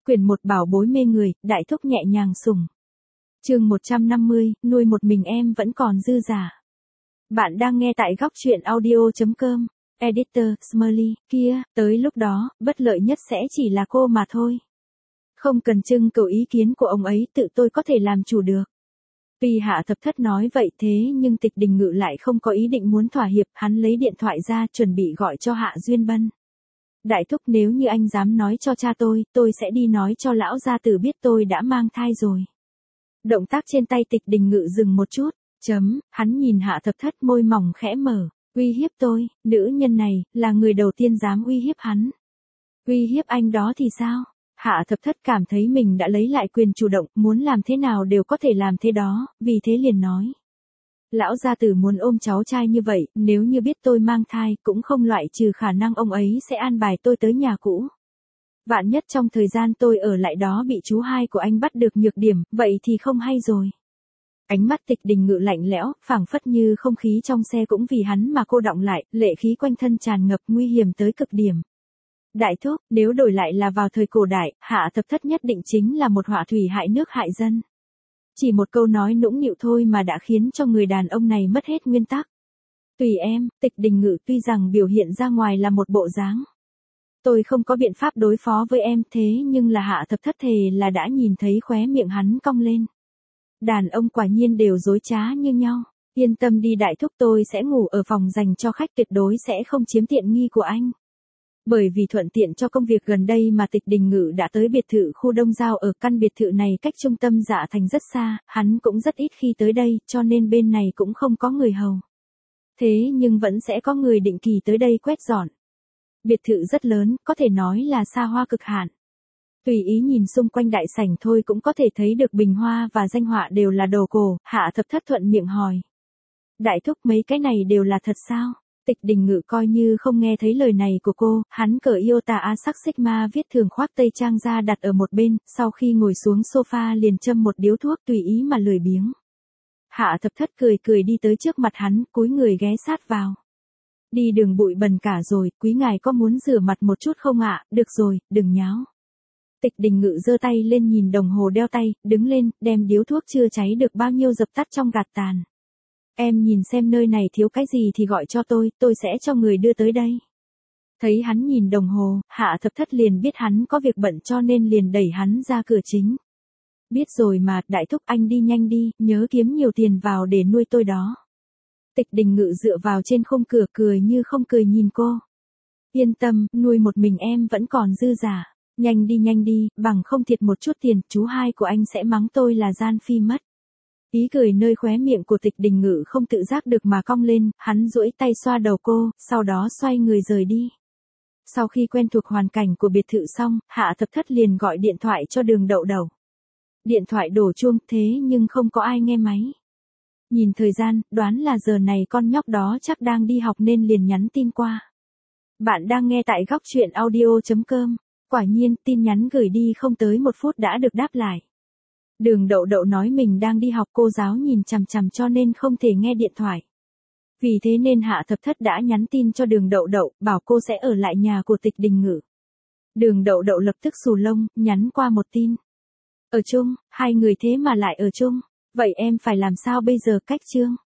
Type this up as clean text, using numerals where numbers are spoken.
Quyển 1 bảo bối mê người, đại thúc nhẹ nhàng sủng. Chương 150, nuôi một mình em vẫn còn dư giả. Bạn đang nghe tại góc truyện audio.com. Editor, Smiley, kia, tới lúc đó, bất lợi nhất sẽ chỉ là cô mà thôi. Không cần trưng cầu ý kiến của ông ấy, tự tôi có thể làm chủ được. Tuy Hạ Thập Thất nói vậy thế nhưng Tịch Đình Ngự lại không có ý định muốn thỏa hiệp, hắn lấy điện thoại ra chuẩn bị gọi cho Hạ Duyên Bân. Đại thúc, nếu như anh dám nói cho cha tôi sẽ đi nói cho lão gia tử biết tôi đã mang thai rồi. Động tác trên tay Tịch Đình Ngự dừng một chút, hắn nhìn Hạ Thập Thất, môi mỏng khẽ mở, uy hiếp tôi, nữ nhân này, là người đầu tiên dám uy hiếp hắn. Uy hiếp anh đó thì sao? Hạ Thập Thất cảm thấy mình đã lấy lại quyền chủ động, muốn làm thế nào đều có thể làm thế đó, vì thế liền nói. Lão gia tử muốn ôm cháu trai như vậy, nếu như biết tôi mang thai, cũng không loại trừ khả năng ông ấy sẽ an bài tôi tới nhà cũ. Vạn nhất trong thời gian tôi ở lại đó bị chú hai của anh bắt được nhược điểm, vậy thì không hay rồi. Ánh mắt Tịch Đình Ngự lạnh lẽo, phảng phất như không khí trong xe cũng vì hắn mà cô đọng lại, lệ khí quanh thân tràn ngập, nguy hiểm tới cực điểm. Đại thúc, nếu đổi lại là vào thời cổ đại, Hạ Thập Thất nhất định chính là một họa thủy hại nước hại dân. Chỉ một câu nói nũng nịu thôi mà đã khiến cho người đàn ông này mất hết nguyên tắc. Tùy em, Tịch Đình Ngự tuy rằng biểu hiện ra ngoài là một bộ dáng. Tôi không có biện pháp đối phó với em, thế nhưng là Hạ Thập Thất thề là đã nhìn thấy khóe miệng hắn cong lên. Đàn ông quả nhiên đều dối trá như nhau. Yên tâm đi đại thúc, tôi sẽ ngủ ở phòng dành cho khách, tuyệt đối sẽ không chiếm tiện nghi của anh. Bởi vì thuận tiện cho công việc gần đây mà Tịch Đình Ngự đã tới biệt thự khu Đông Giao, ở căn biệt thự này cách trung tâm Dạ Thành rất xa, hắn cũng rất ít khi tới đây, cho nên bên này cũng không có người hầu. Thế nhưng vẫn sẽ có người định kỳ tới đây quét dọn. Biệt thự rất lớn, có thể nói là xa hoa cực hạn. Tùy ý nhìn xung quanh đại sảnh thôi cũng có thể thấy được bình hoa và danh họa đều là đồ cổ. Hạ Thập Thất thuận miệng hỏi. Đại thúc, mấy cái này đều là thật sao? Tịch Đình Ngự coi như không nghe thấy lời này của cô, hắn cởi Iota A sắc Sigma viết thường khoác tây trang ra đặt ở một bên, sau khi ngồi xuống sofa liền châm một điếu thuốc tùy ý mà lười biếng. Hạ Thập Thất cười cười đi tới trước mặt hắn, cúi người ghé sát vào. Đi đường bụi bẩn cả rồi, quý ngài có muốn rửa mặt một chút không ạ? Được rồi, đừng nháo. Tịch Đình Ngự giơ tay lên nhìn đồng hồ đeo tay, đứng lên, đem điếu thuốc chưa cháy được bao nhiêu dập tắt trong gạt tàn. Em nhìn xem nơi này thiếu cái gì thì gọi cho tôi sẽ cho người đưa tới đây. Thấy hắn nhìn đồng hồ, Hạ Thập Thất liền biết hắn có việc bận cho nên liền đẩy hắn ra cửa chính. Biết rồi mà, đại thúc, anh đi nhanh đi, nhớ kiếm nhiều tiền vào để nuôi tôi đó. Tịch Đình Ngự dựa vào trên khung cửa cười như không cười nhìn cô. Yên tâm, nuôi một mình em vẫn còn dư giả. Nhanh đi, bằng không thiệt một chút tiền, chú hai của anh sẽ mắng tôi là gian phi mất. Ý cười nơi khóe miệng của Tịch Đình Ngự không tự giác được mà cong lên, hắn duỗi tay xoa đầu cô, sau đó xoay người rời đi. Sau khi quen thuộc hoàn cảnh của biệt thự xong, Hạ Thập Thất liền gọi điện thoại cho Đường Đậu Đậu. Điện thoại đổ chuông, thế nhưng không có ai nghe máy. Nhìn thời gian, đoán là giờ này con nhóc đó chắc đang đi học nên liền nhắn tin qua. Bạn đang nghe tại góc truyện audio.com. Quả nhiên, tin nhắn gửi đi không tới 1 phút đã được đáp lại. Đường Đậu Đậu nói mình đang đi học, cô giáo nhìn chằm chằm cho nên không thể nghe điện thoại. Vì thế nên Hạ Thập Thất đã nhắn tin cho Đường Đậu Đậu, bảo cô sẽ ở lại nhà của Tịch Đình Ngự. Đường Đậu Đậu lập tức xù lông, nhắn qua một tin. Ở chung, hai người thế mà lại ở chung, vậy em phải làm sao bây giờ? Cách chương.